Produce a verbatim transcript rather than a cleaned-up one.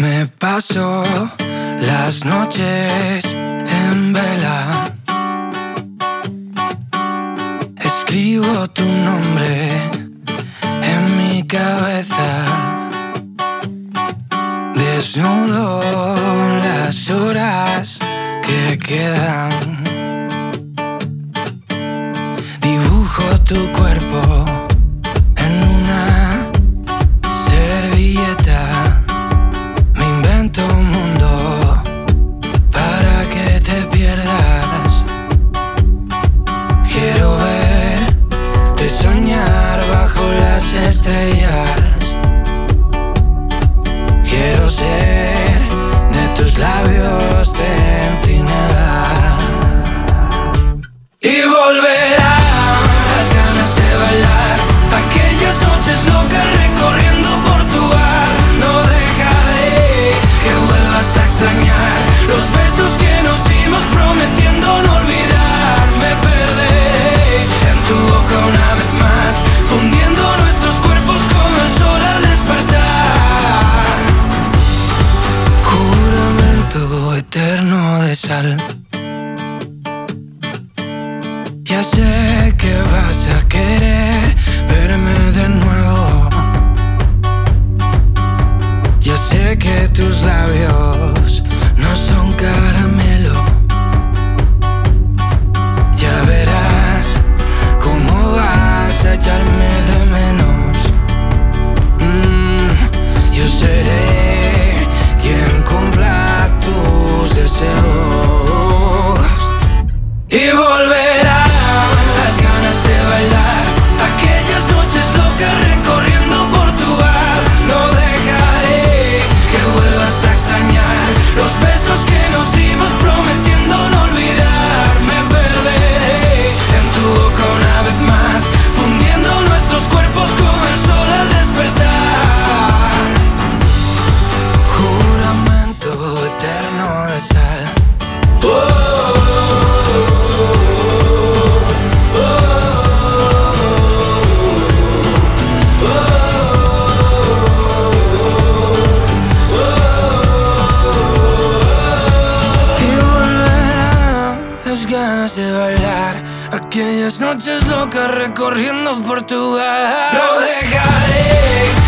Me paso las noches en vela. Escribo tu nombre en mi cabeza. Desnudo las horas que quedan. Dibujo tu cuerpo en una servilleta. Me invento un mundo para que te pierdas. Quiero verte soñar bajo las estrellas. Quiero ser de tus labios centinela. Y volverán las ganas de bailar, aquellas noches locas recorriendo Portugal. No dejaré que vuelvas a extrañar los besos que nos dimos prometiendo no olvidar. Me perderé en tu boca una vez más, fundiendo nuestros cuerpos como el sol al despertar. Juramento eterno de sal. Ya sé que vas a querer verme de nuevo. Ya sé que tus labios no son caramelo. Ya verás cómo vas a echarme de menos. Mm, yo seré quien cumpla tus deseos. Y volverás las ganas de bailar, aquellas noches locas recorriendo Portugal. No dejaré que vuelvas a extrañar los besos que nos dimos prometiendo no olvidar. Me perderé en tu boca una vez más, fundiendo nuestros cuerpos como el sol al despertar. Juramento eterno de sal. Oh. Ganas de bailar, aquellas noches locas recorriendo Portugal. No dejaré